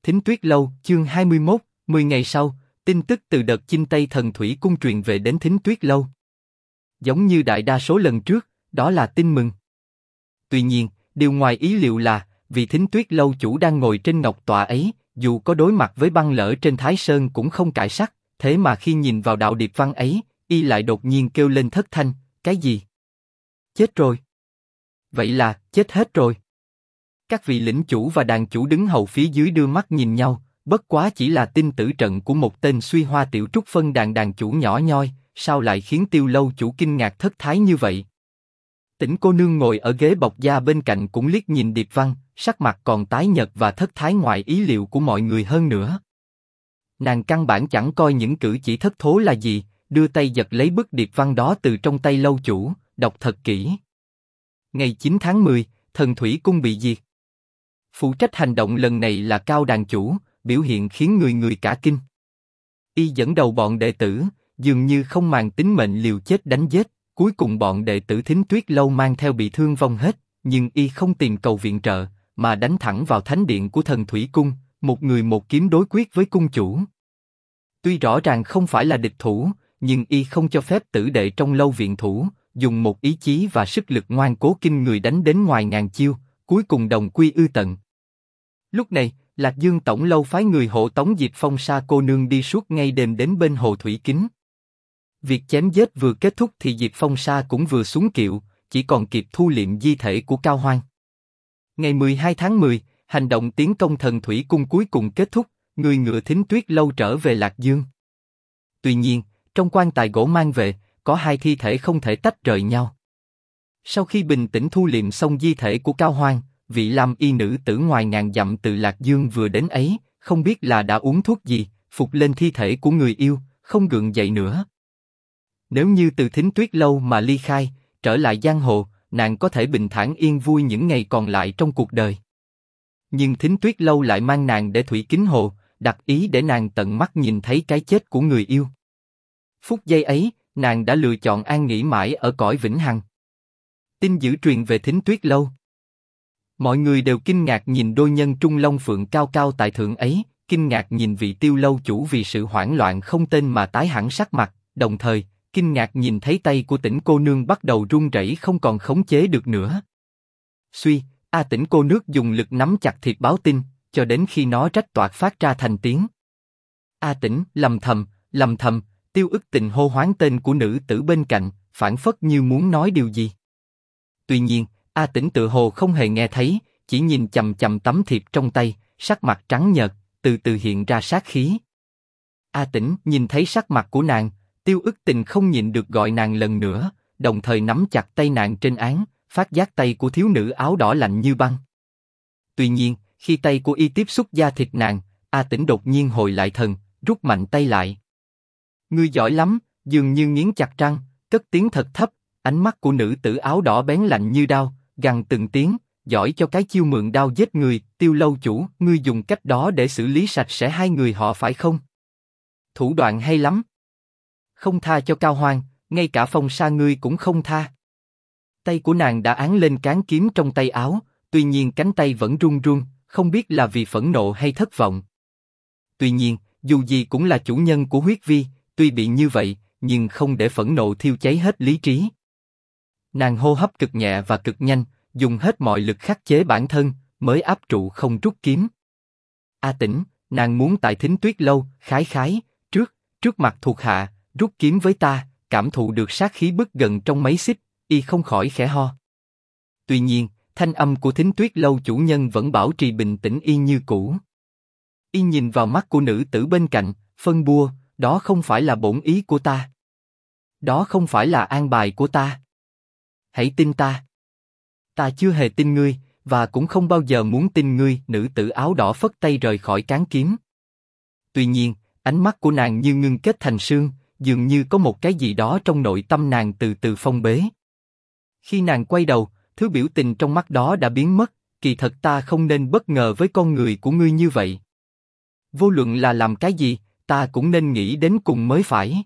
Thính Tuyết Lâu, chương 21, 10 ngày sau, tin tức từ đợt chinh Tây Thần Thủy Cung truyền về đến Thính Tuyết Lâu. Giống như đại đa số lần trước, đó là tin mừng. Tuy nhiên, điều ngoài ý liệu là, vì Thính Tuyết Lâu chủ đang ngồi trên ngọc tọa ấy, dù có đối mặt với băng lỡ trên Thái Sơn cũng không cãi sắc, thế mà khi nhìn vào đạo điệp văn ấy, y lại đột nhiên kêu lên thất thanh, cái gì? Chết rồi. Vậy là, chết hết rồi. Các vị lĩnh chủ và đàn chủ đứng hầu phía dưới đưa mắt nhìn nhau, bất quá chỉ là tin tử trận của một tên suy hoa tiểu trúc phân đàn chủ nhỏ nhoi, sao lại khiến Tiêu Lâu chủ kinh ngạc thất thái như vậy? Tĩnh cô nương ngồi ở ghế bọc da bên cạnh cũng liếc nhìn điệp văn, sắc mặt còn tái nhợt và thất thái ngoài ý liệu của mọi người hơn nữa. Nàng căn bản chẳng coi những cử chỉ thất thố là gì, đưa tay giật lấy bức điệp văn đó từ trong tay lâu chủ, đọc thật kỹ. Ngày 9 tháng 10, Thần Thủy Cung bị diệt. Phụ trách hành động lần này là Cao đàn chủ, biểu hiện khiến người người cả kinh. Y dẫn đầu bọn đệ tử, dường như không màng tính mệnh liều chết đánh giết, cuối cùng bọn đệ tử Thính Tuyết Lâu mang theo bị thương vong hết, nhưng Y không tìm cầu viện trợ, mà đánh thẳng vào thánh điện của Thần Thủy Cung, một người một kiếm đối quyết với cung chủ. Tuy rõ ràng không phải là địch thủ, nhưng Y không cho phép tử đệ trong lâu viện thủ, dùng một ý chí và sức lực ngoan cố kinh người đánh đến ngoài ngàn chiêu, cuối cùng đồng quy ư tận. Lúc này, Lạc Dương Tổng Lâu phái người hộ tống Diệp Phong Sa cô nương đi suốt ngày đêm đến bên hồ thủy kính. Việc chém giết vừa kết thúc thì Diệp Phong Sa cũng vừa xuống kiệu, chỉ còn kịp thu liệm di thể của Cao Hoang. Ngày 12 tháng 10, hành động tiến công Thần Thủy Cung cuối cùng kết thúc, người ngựa Thính Tuyết Lâu trở về Lạc Dương. Tuy nhiên, trong quan tài gỗ mang về, có hai thi thể không thể tách rời nhau. Sau khi bình tĩnh thu liệm xong di thể của Cao Hoang, vị Lam y nữ tử ngoài ngàn dặm từ Lạc Dương vừa đến ấy, không biết là đã uống thuốc gì, phục lên thi thể của người yêu, không gượng dậy nữa. Nếu như từ Thính Tuyết Lâu mà ly khai, trở lại giang hồ, nàng có thể bình thản yên vui những ngày còn lại trong cuộc đời. Nhưng Thính Tuyết Lâu lại mang nàng để thủy kính hồ, đặt ý để nàng tận mắt nhìn thấy cái chết của người yêu. Phút giây ấy, nàng đã lựa chọn an nghỉ mãi ở cõi vĩnh hằng. Tin dữ truyền về Thính Tuyết Lâu. Mọi người đều kinh ngạc nhìn đôi nhân trung long phượng cao cao tại thượng ấy, kinh ngạc nhìn vị Tiêu Lâu chủ vì sự hoảng loạn không tên mà tái hẳn sắc mặt, đồng thời, kinh ngạc nhìn thấy tay của Tĩnh cô nương bắt đầu run rẩy không còn khống chế được nữa. Suy, Tĩnh cô nước dùng lực nắm chặt thiệp báo tin, cho đến khi nó rách toạc phát ra thành tiếng. Tĩnh, lầm thầm, Tiêu Ức Tình hô hoán tên của nữ tử bên cạnh, phảng phất như muốn nói điều gì. Tuy nhiên, Tĩnh tự hồ không hề nghe thấy, chỉ nhìn chằm chằm tấm thiệp trong tay, sắc mặt trắng nhợt, từ từ hiện ra sát khí. Tĩnh nhìn thấy sắc mặt của nàng, Tiêu Ức Tình không nhịn được gọi nàng lần nữa, đồng thời nắm chặt tay nàng trên án, phát giác tay của thiếu nữ áo đỏ lạnh như băng. Tuy nhiên, khi tay của y tiếp xúc da thịt nàng, Tĩnh đột nhiên hồi lại thần, rút mạnh tay lại. Ngươi giỏi lắm, dường như nghiến chặt răng, cất tiếng thật thấp, ánh mắt của nữ tử áo đỏ bén lạnh như đao, gằn từng tiếng, giỏi cho cái chiêu mượn đao giết người, Tiêu Lâu chủ, ngươi dùng cách đó để xử lý sạch sẽ hai người họ phải không? Thủ đoạn hay lắm. Không tha cho Cao Hoang, ngay cả Phong Sa ngươi cũng không tha. Tay của nàng đã án lên cán kiếm trong tay áo, tuy nhiên cánh tay vẫn run run, không biết là vì phẫn nộ hay thất vọng. Tuy nhiên, dù gì cũng là chủ nhân của huyết vi, tuy bị như vậy, nhưng không để phẫn nộ thiêu cháy hết lý trí. Nàng hô hấp cực nhẹ và cực nhanh, dùng hết mọi lực khắc chế bản thân, mới áp trụ không rút kiếm. Tĩnh, nàng muốn tại Thính Tuyết Lâu, khái, trước mặt thuộc hạ, rút kiếm với ta, cảm thụ được sát khí bức gần trong mấy xích, y không khỏi khẽ ho. Tuy nhiên, thanh âm của Thính Tuyết Lâu chủ nhân vẫn bảo trì bình tĩnh y như cũ. Y nhìn vào mắt của nữ tử bên cạnh, phân bua, đó không phải là bổn ý của ta. Đó không phải là an bài của ta. Hãy tin ta. Ta chưa hề tin ngươi, và cũng không bao giờ muốn tin ngươi. Nữ tử áo đỏ phất tay rời khỏi cán kiếm. Tuy nhiên, ánh mắt của nàng như ngưng kết thành sương, dường như có một cái gì đó trong nội tâm nàng từ từ phong bế. Khi nàng quay đầu, thứ biểu tình trong mắt đó đã biến mất. Kỳ thật ta không nên bất ngờ với con người của ngươi như vậy. Vô luận là làm cái gì, ta cũng nên nghĩ đến cùng mới phải.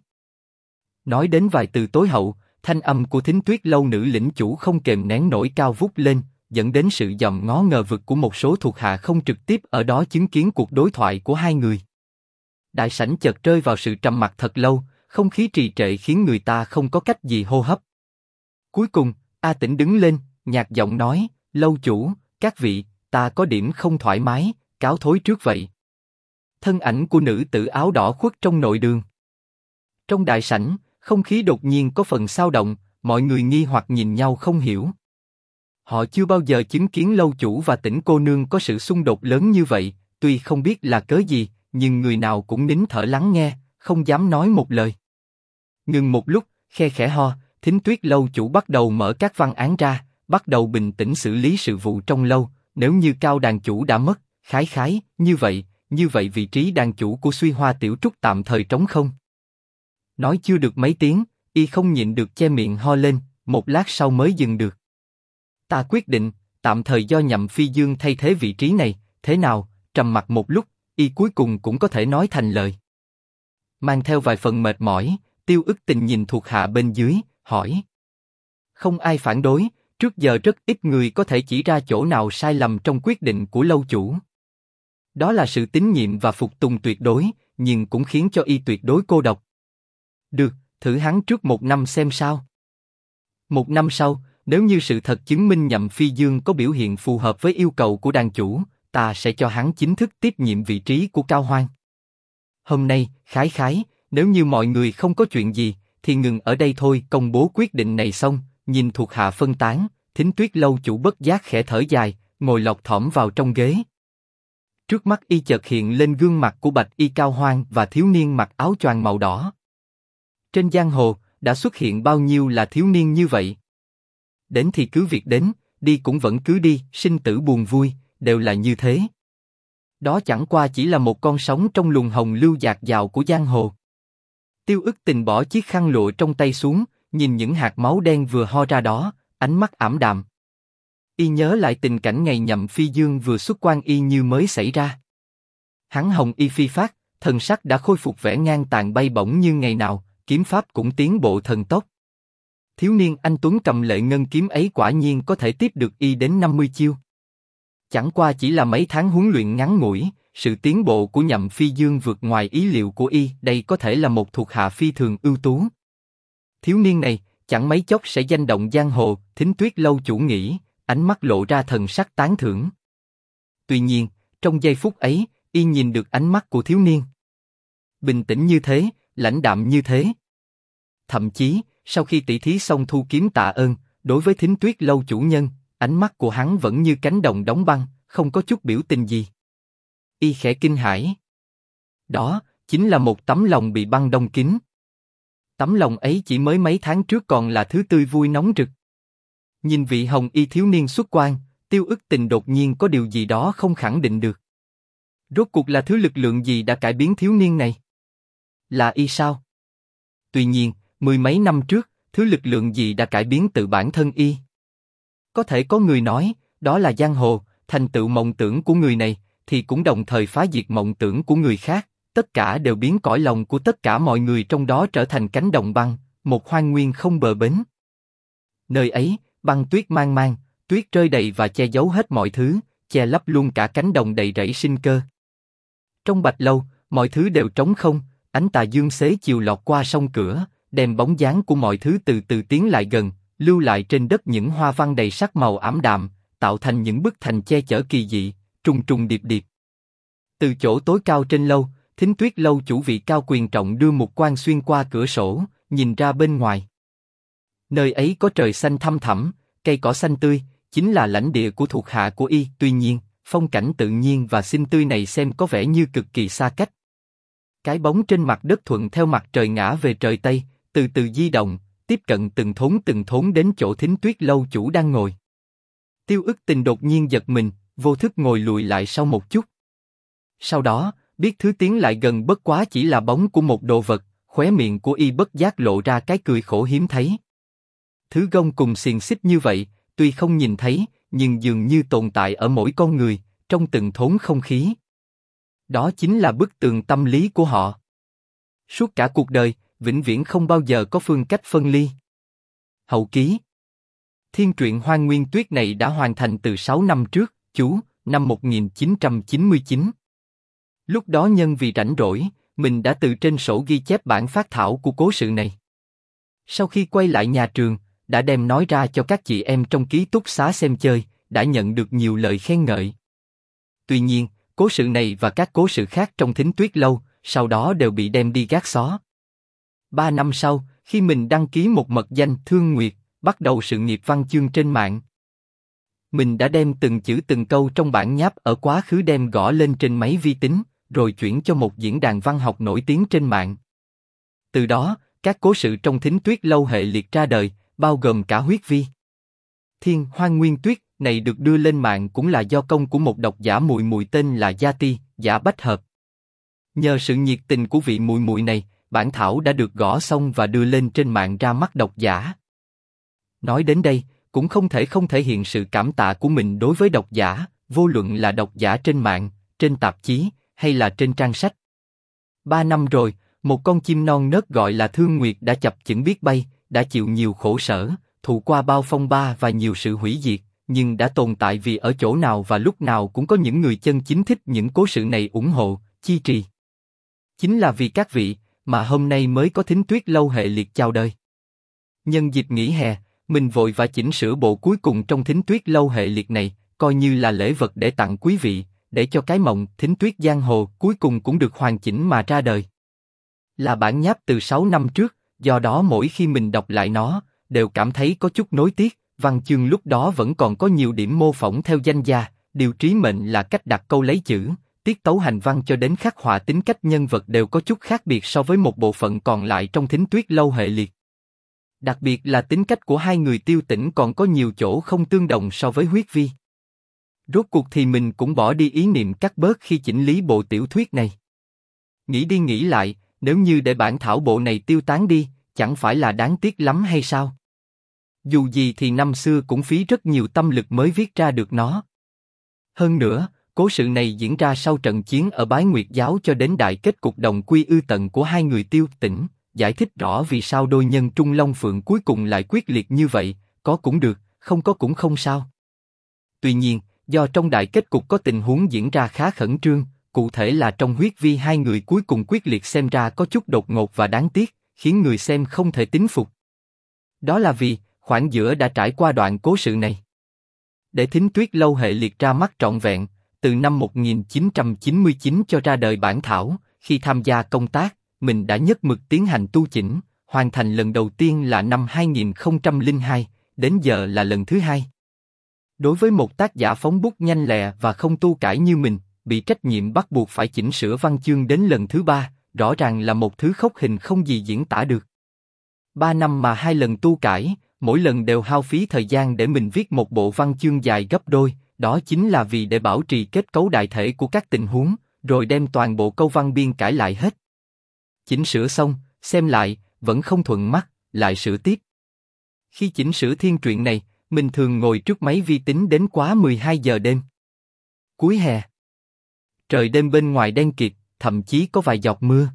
Nói đến vài từ tối hậu, thanh âm của Thính Tuyết Lâu nữ lĩnh chủ không kềm nén nổi cao vút lên, dẫn đến sự dòm ngó ngờ vực của một số thuộc hạ không trực tiếp ở đó chứng kiến cuộc đối thoại của hai người. Đại sảnh chợt rơi vào sự trầm mặc thật lâu, không khí trì trệ khiến người ta không có cách gì hô hấp. Cuối cùng, A Tĩnh đứng lên, nhạt giọng nói, lâu chủ, các vị, ta có điểm không thoải mái, cáo thối trước vậy. Thân ảnh của nữ tử áo đỏ khuất trong nội đường. Trong đại sảnh, không khí đột nhiên có phần xao động, mọi người nghi hoặc nhìn nhau không hiểu. Họ chưa bao giờ chứng kiến lâu chủ và Tĩnh cô nương có sự xung đột lớn như vậy, tuy không biết là cớ gì, nhưng người nào cũng nín thở lắng nghe, không dám nói một lời. Ngừng một lúc, khe khẽ ho, Thính Tuyết lâu chủ bắt đầu mở các văn án ra, bắt đầu bình tĩnh xử lý sự vụ trong lâu. Nếu như Cao đàn chủ đã mất, khái, như vậy vị trí đàn chủ của Suy Hoa Tiểu Trúc tạm thời trống không. Nói chưa được mấy tiếng, y không nhịn được che miệng ho lên, một lát sau mới dừng được. Ta quyết định, tạm thời do Nhậm Phi Dương thay thế vị trí này, thế nào? Trầm mặc một lúc, y cuối cùng cũng có thể nói thành lời. Mang theo vài phần mệt mỏi, Tiêu Ức Tình nhìn thuộc hạ bên dưới, hỏi. Không ai phản đối, trước giờ rất ít người có thể chỉ ra chỗ nào sai lầm trong quyết định của lâu chủ. Đó là sự tín nhiệm và phục tùng tuyệt đối, nhưng cũng khiến cho y tuyệt đối cô độc. Được, thử hắn trước 1 năm xem sao. 1 năm sau, nếu như sự thật chứng minh Nhậm Phi Dương có biểu hiện phù hợp với yêu cầu của đàn chủ, ta sẽ cho hắn chính thức tiếp nhiệm vị trí của Cao Hoang. Hôm nay, khái, nếu như mọi người không có chuyện gì, thì ngừng ở đây thôi. Công bố quyết định này xong, nhìn thuộc hạ phân tán, Thính Tuyết lâu chủ bất giác khẽ thở dài, ngồi lọt thỏm vào trong ghế. Trước mắt y chợt hiện lên gương mặt của bạch y Cao Hoang và thiếu niên mặc áo choàng màu đỏ. Trên giang hồ, đã xuất hiện bao nhiêu là thiếu niên như vậy? Đến thì cứ việc đến, đi cũng vẫn cứ đi, sinh tử buồn vui, đều là như thế. Đó chẳng qua chỉ là một con sóng trong luồng hồng lưu dạt dào của giang hồ. Tiêu Ức Tình bỏ chiếc khăn lụa trong tay xuống, nhìn những hạt máu đen vừa ho ra đó, ánh mắt ảm đạm. Y nhớ lại tình cảnh ngày Nhậm Phi Dương vừa xuất quan y như mới xảy ra. Hắn hồng y phi phát, thần sắc đã khôi phục vẻ ngang tàn bay bổng như ngày nào, kiếm pháp cũng tiến bộ thần tốc. Thiếu niên anh tuấn cầm lệ ngân kiếm ấy quả nhiên có thể tiếp được y đến 50 chiêu. Chẳng qua chỉ là mấy tháng huấn luyện ngắn ngủi, sự tiến bộ của Nhậm Phi Dương vượt ngoài ý liệu của y. Đây có thể là một thuộc hạ phi thường ưu tú. Thiếu niên này chẳng mấy chốc sẽ danh động giang hồ. Thính Tuyết lâu chủ nghĩ, ánh mắt lộ ra thần sắc tán thưởng. Tuy nhiên, trong giây phút ấy, y nhìn được ánh mắt của thiếu niên. Bình tĩnh như thế, lãnh đạm như thế. Thậm chí, sau khi tỷ thí xong thu kiếm tạ ơn, đối với Thính Tuyết lâu chủ nhân, ánh mắt của hắn vẫn như cánh đồng đóng băng, không có chút biểu tình gì. Y khẽ kinh hãi. Đó chính là một tấm lòng bị băng đông kín. Tấm lòng ấy chỉ mới mấy tháng trước còn là thứ tươi vui nóng rực. Nhìn vị hồng y thiếu niên xuất quan, Tiêu Ức Tình đột nhiên có điều gì đó không khẳng định được. Rốt cuộc là thứ lực lượng gì đã cải biến thiếu niên này? Là y sao? Tuy nhiên, 10 mấy năm trước, thứ lực lượng gì đã cải biến tự bản thân y? Có thể có người nói, đó là giang hồ, thành tựu mộng tưởng của người này, thì cũng đồng thời phá diệt mộng tưởng của người khác. Tất cả đều biến cõi lòng của tất cả mọi người trong đó trở thành cánh đồng băng, một hoang nguyên không bờ bến. Nơi ấy, băng tuyết mang mang, tuyết rơi đầy và che giấu hết mọi thứ, che lấp luôn cả cánh đồng đầy rẫy sinh cơ. Trong Bạch Lâu, mọi thứ đều trống không, ánh tà dương xế chiều lọt qua song cửa, đem bóng dáng của mọi thứ từ từ tiến lại gần, lưu lại trên đất những hoa văn đầy sắc màu ảm đạm, tạo thành những bức thành che chở kỳ dị, trùng trùng điệp điệp. Từ chỗ tối cao trên lâu, Thính Tuyết lâu chủ vị cao quyền trọng đưa một quan xuyên qua cửa sổ, nhìn ra bên ngoài. Nơi ấy có trời xanh thăm thẳm, cây cỏ xanh tươi, chính là lãnh địa của thuộc hạ của y. Tuy nhiên, phong cảnh tự nhiên và xinh tươi này xem có vẻ như cực kỳ xa cách. Cái bóng trên mặt đất thuận theo mặt trời ngã về trời tây, từ từ di động, tiếp cận từng thốn đến chỗ Thính Tuyết lâu chủ đang ngồi. Tiêu Ức Tình đột nhiên giật mình, vô thức ngồi lùi lại sau một chút. Sau đó, biết thứ tiến lại gần bất quá chỉ là bóng của một đồ vật, khóe miệng của y bất giác lộ ra cái cười khổ hiếm thấy. Thứ gông cùng xiềng xích như vậy, tuy không nhìn thấy, nhưng dường như tồn tại ở mỗi con người, trong từng thốn không khí. Đó chính là bức tường tâm lý của họ. Suốt cả cuộc đời, vĩnh viễn không bao giờ có phương cách phân ly. Hậu ký. Thiên truyện Hoang Nguyên Tuyết này đã hoàn thành từ 6 năm trước, năm 1999. Lúc đó nhân vì rảnh rỗi, mình đã từ trên sổ ghi chép bản phác thảo của cố sự này. Sau khi quay lại nhà trường, đã đem nói ra cho các chị em trong ký túc xá xem chơi, đã nhận được nhiều lời khen ngợi. Tuy nhiên, cố sự này và các cố sự khác trong Thính Tuyết Lâu, sau đó đều bị đem đi gác xó. 3 năm sau, khi mình đăng ký một mật danh Thương Nguyệt, bắt đầu sự nghiệp văn chương trên mạng, mình đã đem từng chữ từng câu trong bản nháp ở quá khứ đem gõ lên trên máy vi tính, rồi chuyển cho một diễn đàn văn học nổi tiếng trên mạng. Từ đó, các cố sự trong Thính Tuyết Lâu hệ liệt ra đời, bao gồm cả Huyết Vi. Thiên Hoang Nguyên Tuyết này được đưa lên mạng cũng là do công của một độc giả mùi mùi tên là Gia Ti, Giả Bách Hợp. Nhờ sự nhiệt tình của vị mùi mùi này, bản thảo đã được gõ xong và đưa lên trên mạng ra mắt độc giả. Nói đến đây, cũng không thể hiện sự cảm tạ của mình đối với độc giả, vô luận là độc giả trên mạng, trên tạp chí, hay là trên trang sách. 3 năm rồi, một con chim non nớt gọi là Thương Nguyệt đã chập chững biết bay, đã chịu nhiều khổ sở, thụ qua bao phong ba và nhiều sự hủy diệt, nhưng đã tồn tại vì ở chỗ nào và lúc nào cũng có những người chân chính thích những cố sự này ủng hộ, chi trì. Chính là vì các vị, mà hôm nay mới có Thính Tuyết Lâu hệ liệt chào đời. Nhân dịp nghỉ hè, mình vội và chỉnh sửa bộ cuối cùng trong Thính Tuyết Lâu hệ liệt này, coi như là lễ vật để tặng quý vị, để cho cái mộng Thính Tuyết Giang Hồ cuối cùng cũng được hoàn chỉnh mà ra đời. Là bản nháp từ 6 năm trước, do đó mỗi khi mình đọc lại nó, đều cảm thấy có chút nối tiếc, văn chương lúc đó vẫn còn có nhiều điểm mô phỏng theo danh gia, điều trí mệnh là cách đặt câu lấy chữ, tiết tấu hành văn cho đến khắc họa tính cách nhân vật đều có chút khác biệt so với một bộ phận còn lại trong Thính Tuyết Lâu hệ liệt. Đặc biệt là tính cách của hai người Tiêu Tĩnh còn có nhiều chỗ không tương đồng so với Huyết Vi. Rốt cuộc thì mình cũng bỏ đi ý niệm cắt bớt khi chỉnh lý bộ tiểu thuyết này. Nghĩ đi nghĩ lại, nếu như để bản thảo bộ này tiêu tán đi, chẳng phải là đáng tiếc lắm hay sao? Dù gì thì năm xưa cũng phí rất nhiều tâm lực mới viết ra được nó. Hơn nữa, cố sự này diễn ra sau trận chiến ở Bái Nguyệt Giáo cho đến đại kết cục đồng quy ư tận của hai người Tiêu Tĩnh, giải thích rõ vì sao đôi nhân Trung Long Phượng cuối cùng lại quyết liệt như vậy, có cũng được, không có cũng không sao. Tuy nhiên, do trong đại kết cục có tình huống diễn ra khá khẩn trương, cụ thể là trong Huyết Vi hai người cuối cùng quyết liệt xem ra có chút đột ngột và đáng tiếc, khiến người xem không thể tín phục. Đó là vì, khoảng giữa đã trải qua đoạn cố sự này. Để Thính Tuyết Lâu hệ liệt ra mắt trọn vẹn, từ năm 1999 cho ra đời bản thảo, khi tham gia công tác, mình đã nhất mực tiến hành tu chỉnh, hoàn thành lần đầu tiên là năm 2002, đến giờ là lần thứ 2. Đối với một tác giả phóng bút nhanh lẹ và không tu cải như mình, bị trách nhiệm bắt buộc phải chỉnh sửa văn chương đến lần thứ 3, rõ ràng là một thứ khốc hình không gì diễn tả được. 3 năm mà 2 lần tu cải, mỗi lần đều hao phí thời gian để mình viết một bộ văn chương dài gấp đôi, đó chính là vì để bảo trì kết cấu đại thể của các tình huống, rồi đem toàn bộ câu văn biên cải lại hết. Chỉnh sửa xong, xem lại, vẫn không thuận mắt, lại sửa tiếp. Khi chỉnh sửa thiên truyện này, mình thường ngồi trước máy vi tính đến quá 12 giờ đêm. Cuối hè, trời đêm bên ngoài đen kịt, thậm chí có vài giọt mưa.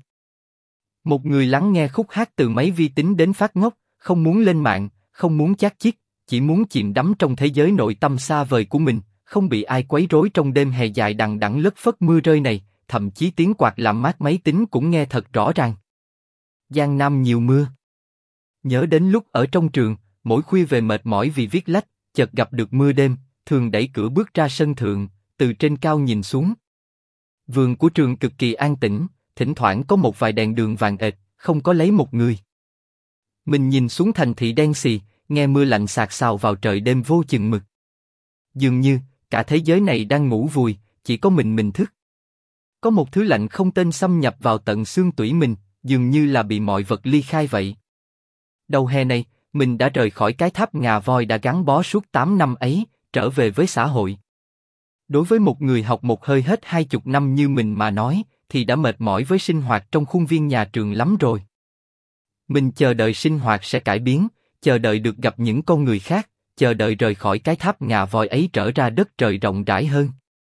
Một người lắng nghe khúc hát từ máy vi tính đến phát ngốc, không muốn lên mạng, không muốn chát chít, chỉ muốn chìm đắm trong thế giới nội tâm xa vời của mình, không bị ai quấy rối trong đêm hè dài đằng đẵng lất phất mưa rơi này, thậm chí tiếng quạt làm mát máy tính cũng nghe thật rõ ràng. Giang Nam nhiều mưa. Nhớ đến lúc ở trong trường, mỗi khuya về mệt mỏi vì viết lách, chợt gặp được mưa đêm, thường đẩy cửa bước ra sân thượng, từ trên cao nhìn xuống. Vườn của trường cực kỳ an tĩnh, thỉnh thoảng có một vài đèn đường vàng ệt, không có lấy một người. Mình nhìn xuống thành thị đen xì, nghe mưa lạnh sạt sào vào trời đêm vô chừng mực. Dường như cả thế giới này đang ngủ vùi, chỉ có mình thức. Có một thứ lạnh không tên xâm nhập vào tận xương tủy mình, dường như là bị mọi vật ly khai vậy. Đầu hè này, mình đã rời khỏi cái tháp ngà voi đã gắn bó suốt 8 năm ấy, trở về với xã hội. Đối với một người học một hơi hết 20 năm như mình mà nói, thì đã mệt mỏi với sinh hoạt trong khuôn viên nhà trường lắm rồi. Mình chờ đợi sinh hoạt sẽ cải biến, chờ đợi được gặp những con người khác, chờ đợi rời khỏi cái tháp ngà voi ấy trở ra đất trời rộng rãi hơn.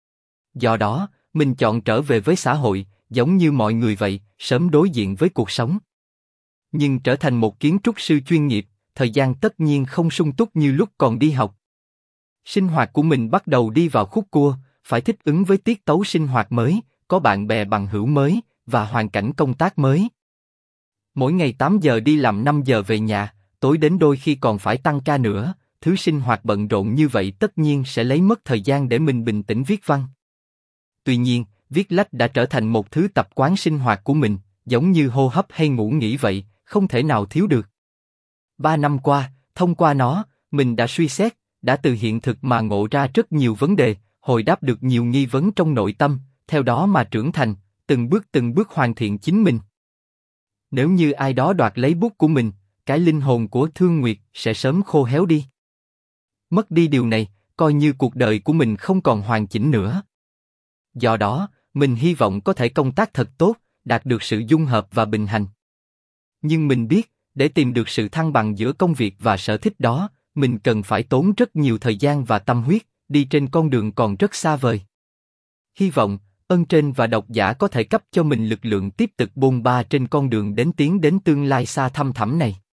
Do đó, mình chọn trở về với xã hội, giống như mọi người vậy, sớm đối diện với cuộc sống. Nhưng trở thành một kiến trúc sư chuyên nghiệp, thời gian tất nhiên không sung túc như lúc còn đi học. Sinh hoạt của mình bắt đầu đi vào khúc cua, phải thích ứng với tiết tấu sinh hoạt mới, có bạn bè bằng hữu mới, và hoàn cảnh công tác mới. Mỗi ngày 8 giờ đi làm 5 giờ về nhà, tối đến đôi khi còn phải tăng ca nữa, thứ sinh hoạt bận rộn như vậy tất nhiên sẽ lấy mất thời gian để mình bình tĩnh viết văn. Tuy nhiên, viết lách đã trở thành một thứ tập quán sinh hoạt của mình, giống như hô hấp hay ngủ nghỉ vậy, không thể nào thiếu được. 3 năm qua, thông qua nó, mình đã suy xét, đã từ hiện thực mà ngộ ra rất nhiều vấn đề, hồi đáp được nhiều nghi vấn trong nội tâm, theo đó mà trưởng thành, từng bước hoàn thiện chính mình. Nếu như ai đó đoạt lấy bút của mình, cái linh hồn của Thương Nguyệt sẽ sớm khô héo đi. Mất đi điều này, coi như cuộc đời của mình không còn hoàn chỉnh nữa. Do đó, mình hy vọng có thể công tác thật tốt, đạt được sự dung hợp và bình hành. Nhưng mình biết, để tìm được sự thăng bằng giữa công việc và sở thích đó, mình cần phải tốn rất nhiều thời gian và tâm huyết, đi trên con đường còn rất xa vời. Hy vọng, ơn trên và độc giả có thể cấp cho mình lực lượng tiếp tục bôn ba trên con đường tiến đến tương lai xa thăm thẳm này.